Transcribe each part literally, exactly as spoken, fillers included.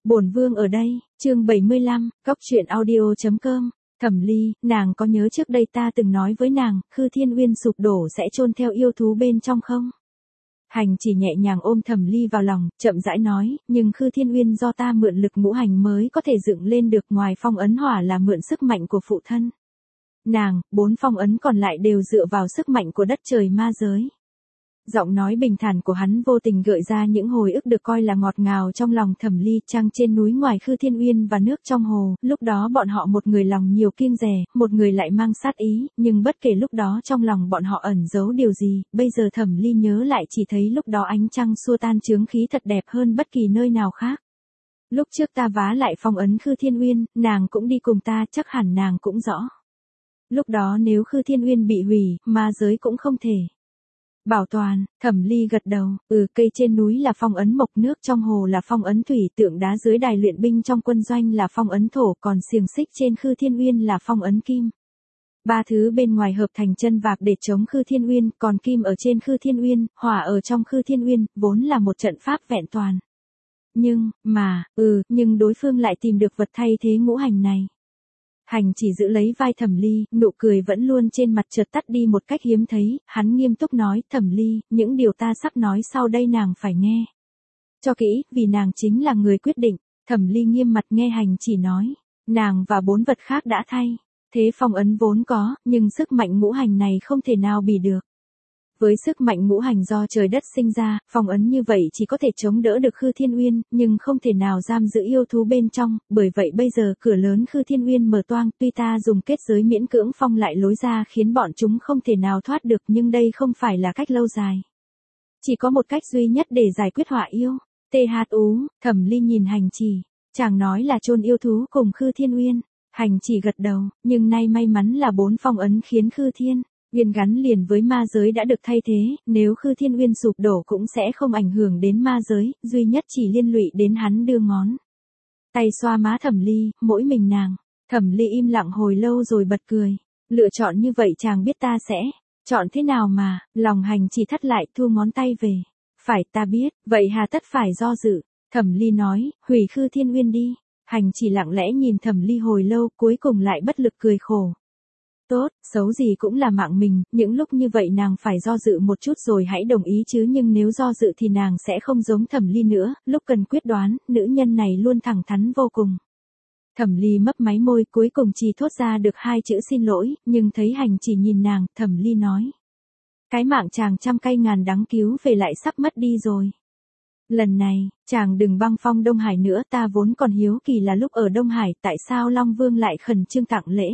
Bổn vương ở đây, chương bảy mươi lăm, cóc truyện audio chấm com. Thẩm Ly, nàng có nhớ trước đây ta từng nói với nàng, Khư Thiên Uyên sụp đổ sẽ chôn theo yêu thú bên trong không? Hành chỉ nhẹ nhàng ôm Thẩm Ly vào lòng, chậm rãi nói, nhưng Khư Thiên Uyên do ta mượn lực ngũ hành mới có thể dựng lên được, ngoài phong ấn hỏa là mượn sức mạnh của phụ thân. Nàng, bốn phong ấn còn lại đều dựa vào sức mạnh của đất trời ma giới. Giọng nói bình thản của hắn vô tình gợi ra những hồi ức được coi là ngọt ngào trong lòng Thẩm Ly. Trăng trên núi ngoài Khư Thiên Uyên và nước trong hồ, lúc đó bọn họ một người lòng nhiều kiêng dè, một người lại mang sát ý, nhưng bất kể lúc đó trong lòng bọn họ ẩn giấu điều gì, bây giờ Thẩm Ly nhớ lại chỉ thấy lúc đó ánh trăng xua tan chướng khí thật đẹp hơn bất kỳ nơi nào khác. Lúc trước ta vá lại phong ấn Khư Thiên Uyên, nàng cũng đi cùng ta, chắc hẳn nàng cũng rõ. Lúc đó nếu Khư Thiên Uyên bị hủy, ma giới cũng không thể bảo toàn. Thẩm Ly gật đầu, ừ, cây trên núi là phong ấn mộc, nước trong hồ là phong ấn thủy, tượng đá dưới đài luyện binh trong quân doanh là phong ấn thổ, còn xiềng xích trên Khư Thiên Uyên là phong ấn kim. Ba thứ bên ngoài hợp thành chân vạc để chống Khư Thiên Uyên, còn kim ở trên Khư Thiên Uyên, hỏa ở trong Khư Thiên Uyên, vốn là một trận pháp vẹn toàn. Nhưng, mà, ừ, nhưng đối phương lại tìm được vật thay thế ngũ hành này. Hành chỉ giữ lấy vai Thẩm Ly, nụ cười vẫn luôn trên mặt chợt tắt đi một cách hiếm thấy, hắn nghiêm túc nói, Thẩm Ly, những điều ta sắp nói sau đây nàng phải nghe cho kỹ, vì nàng chính là người quyết định. Thẩm Ly nghiêm mặt nghe Hành chỉ nói, nàng và bốn vật khác đã thay thế phong ấn vốn có, nhưng sức mạnh ngũ hành này không thể nào bì được. Với sức mạnh ngũ hành do trời đất sinh ra, phong ấn như vậy chỉ có thể chống đỡ được Khư Thiên Uyên, nhưng không thể nào giam giữ yêu thú bên trong, bởi vậy bây giờ cửa lớn Khư Thiên Uyên mở toang, tuy ta dùng kết giới miễn cưỡng phong lại lối ra khiến bọn chúng không thể nào thoát được, nhưng đây không phải là cách lâu dài. Chỉ có một cách duy nhất để giải quyết họa yêu. tê hát ú, Thẩm Ly nhìn Hành chỉ, chàng nói là chôn yêu thú cùng Khư Thiên Uyên. Hành chỉ gật đầu, nhưng nay may mắn là bốn phong ấn khiến Khư Thiên Uyên gắn liền với ma giới đã được thay thế, nếu Khư Thiên Uyên sụp đổ cũng sẽ không ảnh hưởng đến ma giới, duy nhất chỉ liên lụy đến hắn đưa ngón tay xoa má Thẩm Ly, mỗi mình nàng. Thẩm Ly im lặng hồi lâu rồi bật cười, lựa chọn như vậy chàng biết ta sẽ chọn thế nào mà. Lòng Hành chỉ thắt lại, thu ngón tay về, phải, ta biết, vậy hà tất phải do dự. Thẩm Ly nói, hủy Khư Thiên Uyên đi. Hành chỉ lặng lẽ nhìn Thẩm Ly hồi lâu, cuối cùng lại bất lực cười khổ. Tốt, xấu gì cũng là mạng mình, những lúc như vậy nàng phải do dự một chút rồi hãy đồng ý chứ, nhưng nếu do dự thì nàng sẽ không giống Thẩm Ly nữa, lúc cần quyết đoán, nữ nhân này luôn thẳng thắn vô cùng. Thẩm Ly mấp máy môi, cuối cùng chỉ thốt ra được hai chữ xin lỗi, nhưng thấy Hành chỉ nhìn nàng, Thẩm Ly nói. Cái mạng chàng trăm cay ngàn đắng cứu về lại sắp mất đi rồi. Lần này, chàng đừng băng phong Đông Hải nữa, ta vốn còn hiếu kỳ là lúc ở Đông Hải tại sao Long Vương lại khẩn trương tặng lễ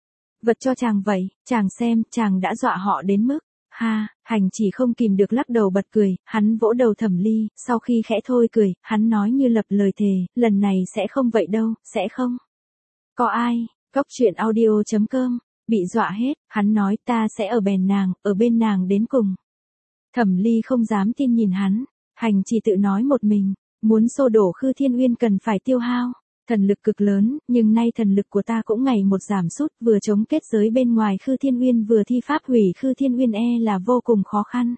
vật cho chàng vậy, chàng xem, chàng đã dọa họ đến mức, ha. Hành chỉ không kìm được lắc đầu bật cười, hắn vỗ đầu Thẩm Ly, sau khi khẽ thôi cười, hắn nói như lập lời thề, lần này sẽ không vậy đâu, sẽ không có ai. Cóc truyện audio chấm com, bị dọa hết, hắn nói ta sẽ ở bèn nàng, ở bên nàng đến cùng. Thẩm Ly không dám tin nhìn hắn. Hành chỉ tự nói một mình, muốn xô đổ Khư Thiên Uyên cần phải tiêu hao thần lực cực lớn, nhưng nay thần lực của ta cũng ngày một giảm sút, vừa chống kết giới bên ngoài Khư Thiên Uyên vừa thi pháp hủy Khư Thiên Uyên e là vô cùng khó khăn.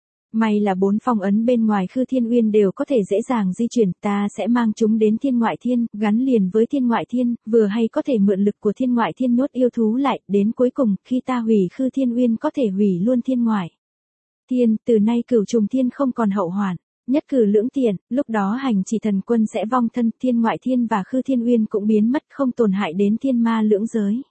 May là bốn phong ấn bên ngoài Khư Thiên Uyên đều có thể dễ dàng di chuyển, ta sẽ mang chúng đến Thiên Ngoại Thiên, gắn liền với Thiên Ngoại Thiên, vừa hay có thể mượn lực của Thiên Ngoại Thiên nhốt yêu thú lại, đến cuối cùng, khi ta hủy Khư Thiên Uyên có thể hủy luôn Thiên Ngoại Thiên, từ nay cửu trùng thiên không còn hậu hoạn. Nhất cử lưỡng tiện, lúc đó Hành chỉ thần quân sẽ vong thân, Thiên Ngoại Thiên và Khư Thiên Uyên cũng biến mất, không tổn hại đến thiên ma lưỡng giới.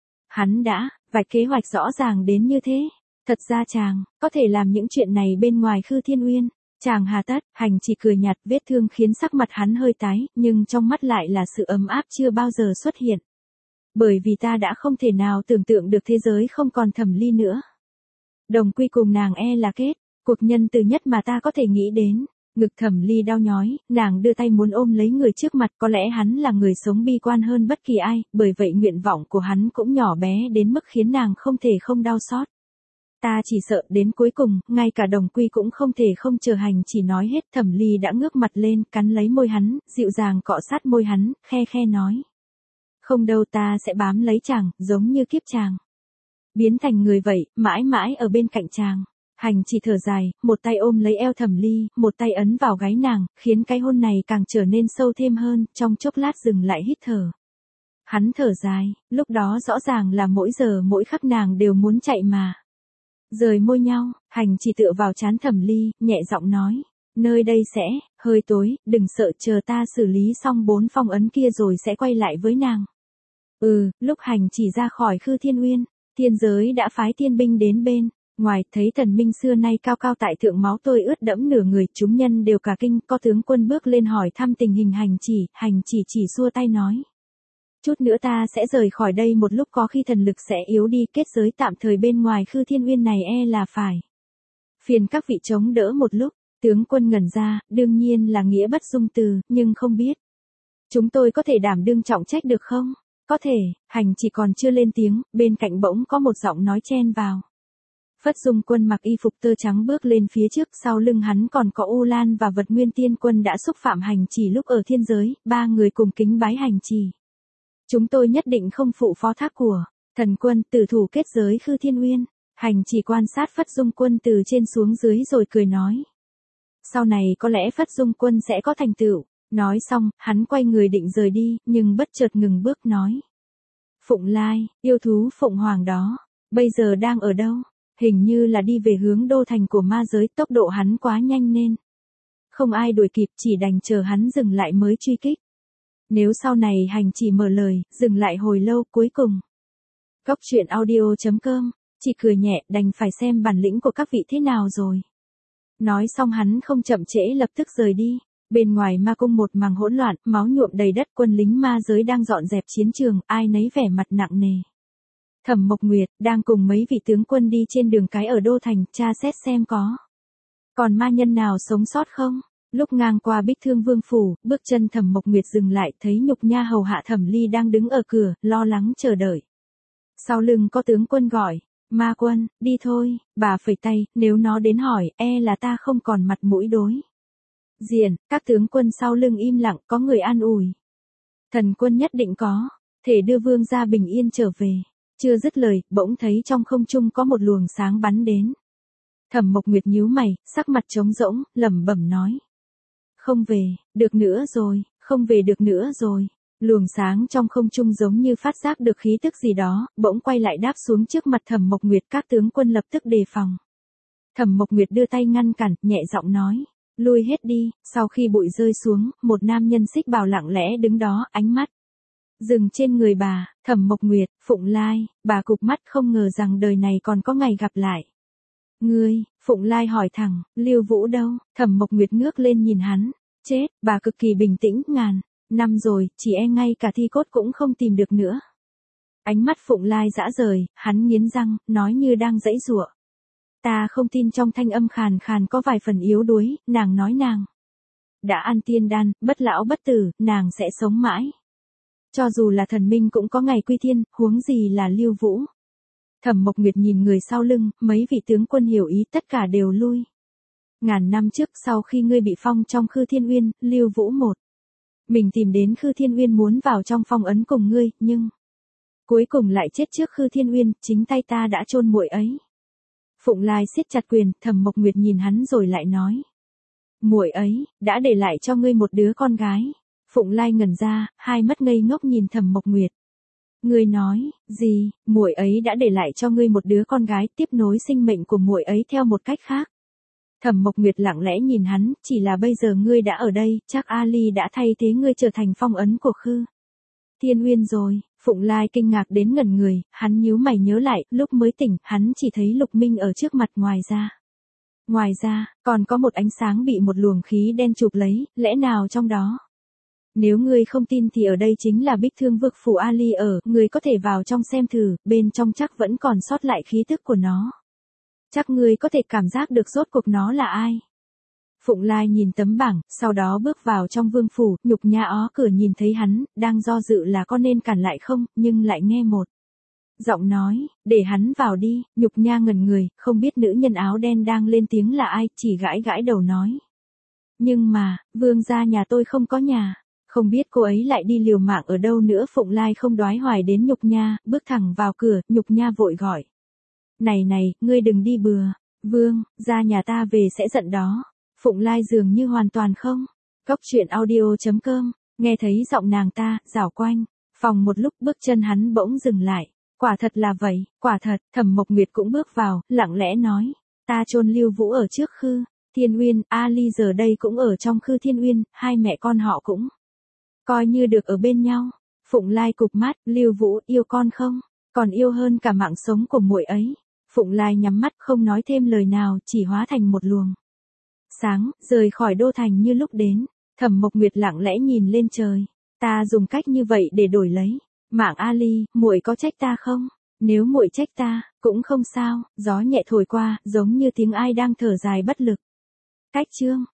Hắn đã vạch kế hoạch rõ ràng đến như thế. Thật ra chàng có thể làm những chuyện này bên ngoài Khư Thiên Uyên. Chàng hà tất. Hành chỉ cười nhạt, vết thương khiến sắc mặt hắn hơi tái, nhưng trong mắt lại là sự ấm áp chưa bao giờ xuất hiện. Bởi vì ta đã không thể nào tưởng tượng được thế giới không còn Thẩm Ly nữa. Đồng quy cùng nàng e là kết cuộc nhân từ nhất mà ta có thể nghĩ đến. Ngực Thẩm Ly đau nhói, nàng đưa tay muốn ôm lấy người trước mặt, có lẽ hắn là người sống bi quan hơn bất kỳ ai, bởi vậy nguyện vọng của hắn cũng nhỏ bé đến mức khiến nàng không thể không đau xót. Ta chỉ sợ đến cuối cùng, ngay cả đồng quy cũng không thể không chờ. Hành chỉ nói hết. Thẩm Ly đã ngước mặt lên, cắn lấy môi hắn, dịu dàng cọ sát môi hắn, khe khe nói. Không đâu, ta sẽ bám lấy chàng, giống như kiếp chàng. Biến thành người vậy, mãi mãi ở bên cạnh chàng. Hành chỉ thở dài, một tay ôm lấy eo Thẩm Ly, một tay ấn vào gáy nàng, khiến cái hôn này càng trở nên sâu thêm hơn, trong chốc lát dừng lại hít thở. Hắn thở dài, lúc đó rõ ràng là mỗi giờ mỗi khắc nàng đều muốn chạy mà. Rời môi nhau, Hành chỉ tựa vào trán Thẩm Ly, nhẹ giọng nói, nơi đây sẽ, hơi tối, đừng sợ, chờ ta xử lý xong bốn phong ấn kia rồi sẽ quay lại với nàng. Ừ, lúc Hành chỉ ra khỏi Khư Thiên Uyên, thiên giới đã phái thiên binh đến bên. Ngoài, thấy thần minh xưa nay cao cao tại thượng máu tươi ướt đẫm nửa người, chúng nhân đều cả kinh, có tướng quân bước lên hỏi thăm tình hình Hành chỉ, Hành chỉ chỉ xua tay nói. Chút nữa ta sẽ rời khỏi đây một lúc, có khi thần lực sẽ yếu đi, kết giới tạm thời bên ngoài Khư Thiên Uyên này e là phải phiền các vị chống đỡ một lúc. Tướng quân ngẩn ra, đương nhiên là nghĩa bất dung từ, nhưng không biết. Chúng tôi có thể đảm đương trọng trách được không? Có thể, Hành chỉ còn chưa lên tiếng, bên cạnh bỗng có một giọng nói chen vào. Phất Dung Quân mặc y phục tơ trắng bước lên phía trước, sau lưng hắn còn có U Lan và Vật Nguyên Tiên Quân đã xúc phạm Hành chỉ lúc ở thiên giới, ba người cùng kính bái Hành chỉ. Chúng tôi nhất định không phụ phó thác của thần quân, tử thủ kết giới Khư Thiên Uyên. Hành chỉ quan sát Phất Dung Quân từ trên xuống dưới rồi cười nói. Sau này có lẽ Phất Dung Quân sẽ có thành tựu. Nói xong, hắn quay người định rời đi, nhưng bất chợt ngừng bước nói. Phụng Lai, yêu thú Phụng Hoàng đó, bây giờ đang ở đâu? Hình như là đi về hướng đô thành của ma giới, tốc độ hắn quá nhanh nên không ai đuổi kịp, chỉ đành chờ hắn dừng lại mới truy kích. Nếu sau này Hành chỉ mở lời, dừng lại hồi lâu, cuối cùng. Góc truyện audio chấm com, chỉ cười nhẹ, đành phải xem bản lĩnh của các vị thế nào rồi. Nói xong hắn không chậm trễ lập tức rời đi. Bên ngoài ma cung một màng hỗn loạn, máu nhuộm đầy đất, quân lính ma giới đang dọn dẹp chiến trường, ai nấy vẻ mặt nặng nề. Thẩm Mộc Nguyệt đang cùng mấy vị tướng quân đi trên đường cái ở đô thành, tra xét xem có còn ma nhân nào sống sót không. Lúc ngang qua Bích Thương Vương phủ, bước chân Thẩm Mộc Nguyệt dừng lại, thấy Nhục Nha hầu hạ Thẩm Ly đang đứng ở cửa, lo lắng chờ đợi. Sau lưng có tướng quân gọi, Ma Quân, đi thôi. Bà phẩy tay, nếu nó đến hỏi, e là ta không còn mặt mũi đối diện. Các tướng quân sau lưng im lặng, có người an ủi. Thần quân nhất định có thể đưa vương gia bình yên trở về. Chưa dứt lời, bỗng thấy trong không trung có một luồng sáng bắn đến. Thẩm Mộc Nguyệt nhíu mày, sắc mặt trống rỗng, lẩm bẩm nói. Không về, được nữa rồi, không về được nữa rồi. Luồng sáng trong không trung giống như phát giác được khí tức gì đó, bỗng quay lại đáp xuống trước mặt Thẩm Mộc Nguyệt, các tướng quân lập tức đề phòng. Thẩm Mộc Nguyệt đưa tay ngăn cản, nhẹ giọng nói. Lui hết đi. Sau khi bụi rơi xuống, một nam nhân xích bào lặng lẽ đứng đó, ánh mắt dừng trên người bà. Thẩm Mộc Nguyệt, Phụng Lai. Bà cụp mắt, không ngờ rằng đời này còn có ngày gặp lại. Ngươi, Phụng Lai hỏi thẳng, Lưu Vũ đâu? Thẩm Mộc Nguyệt ngước lên nhìn hắn. Chết. Bà cực kỳ bình tĩnh, ngàn năm rồi, chỉ e ngay cả thi cốt cũng không tìm được nữa. Ánh mắt Phụng Lai dã rời, hắn nghiến răng, nói như đang giãy giụa. Ta không tin. Trong thanh âm khàn khàn có vài phần yếu đuối, nàng nói nàng đã ăn tiên đan, bất lão bất tử, nàng sẽ sống mãi. Cho dù là thần minh cũng có ngày quy thiên, huống gì là Lưu Vũ. Thẩm Mộc Nguyệt nhìn người sau lưng, mấy vị tướng quân hiểu ý, tất cả đều lui. Ngàn năm trước, sau khi ngươi bị phong trong Khư Thiên Uyên, Lưu Vũ một mình tìm đến Khư Thiên Uyên muốn vào trong phong ấn cùng ngươi, nhưng cuối cùng lại chết trước Khư Thiên Uyên, chính tay ta đã chôn muội ấy. Phụng Lai siết chặt quyền, Thẩm Mộc Nguyệt nhìn hắn rồi lại nói. Muội ấy, đã để lại cho ngươi một đứa con gái. Phụng Lai ngẩn ra, hai mắt ngây ngốc nhìn Thẩm Mộc Nguyệt. Ngươi nói, gì, muội ấy đã để lại cho ngươi một đứa con gái, tiếp nối sinh mệnh của muội ấy theo một cách khác. Thẩm Mộc Nguyệt lặng lẽ nhìn hắn, chỉ là bây giờ ngươi đã ở đây, chắc Ali đã thay thế ngươi trở thành phong ấn của Khư Thiên Uyên rồi. Phụng Lai kinh ngạc đến ngẩn người, hắn nhíu mày nhớ lại, lúc mới tỉnh, hắn chỉ thấy Lục Minh ở trước mặt, ngoài ra. Ngoài ra, còn có một ánh sáng bị một luồng khí đen chụp lấy, lẽ nào trong đó? Nếu ngươi không tin thì ở đây chính là Bích Thương Vực phủ Ali ở, ngươi có thể vào trong xem thử, bên trong chắc vẫn còn sót lại khí tức của nó. Chắc ngươi có thể cảm giác được rốt cuộc nó là ai. Phụng Lai nhìn tấm bảng, sau đó bước vào trong vương phủ, Nhục Nha ó cửa nhìn thấy hắn, đang do dự là có nên cản lại không, nhưng lại nghe một giọng nói, để hắn vào đi. Nhục Nha ngẩn người, không biết nữ nhân áo đen đang lên tiếng là ai, chỉ gãi gãi đầu nói. Nhưng mà, vương gia nhà tôi không có nhà, không biết cô ấy lại đi liều mạng ở đâu nữa. Phụng Lai không đoái hoài đến Nhục Nha, bước thẳng vào cửa. Nhục Nha vội gọi. Này này, ngươi đừng đi bừa. Vương, ra nhà ta về sẽ giận đó. Phụng Lai dường như hoàn toàn không. Góc chuyện audio.com, nghe thấy giọng nàng ta, rảo quanh. Phòng một lúc bước chân hắn bỗng dừng lại. Quả thật là vậy, quả thật, Thẩm Mộc Nguyệt cũng bước vào, lặng lẽ nói. Ta chôn Lưu Vũ ở trước khư, Thiên Uyên, Ali giờ đây cũng ở trong khư Thiên Uyên, hai mẹ con họ cũng coi như được ở bên nhau. Phụng Lai cụp mắt, Lưu Vũ yêu con không? Còn yêu hơn cả mạng sống của muội ấy. Phụng Lai nhắm mắt không nói thêm lời nào, chỉ hóa thành một luồng sáng, rời khỏi đô thành như lúc đến. Thẩm Mộc Nguyệt lặng lẽ nhìn lên trời. Ta dùng cách như vậy để đổi lấy mạng Ali, muội có trách ta không? Nếu muội trách ta, cũng không sao. Gió nhẹ thổi qua, giống như tiếng ai đang thở dài bất lực. Cách chương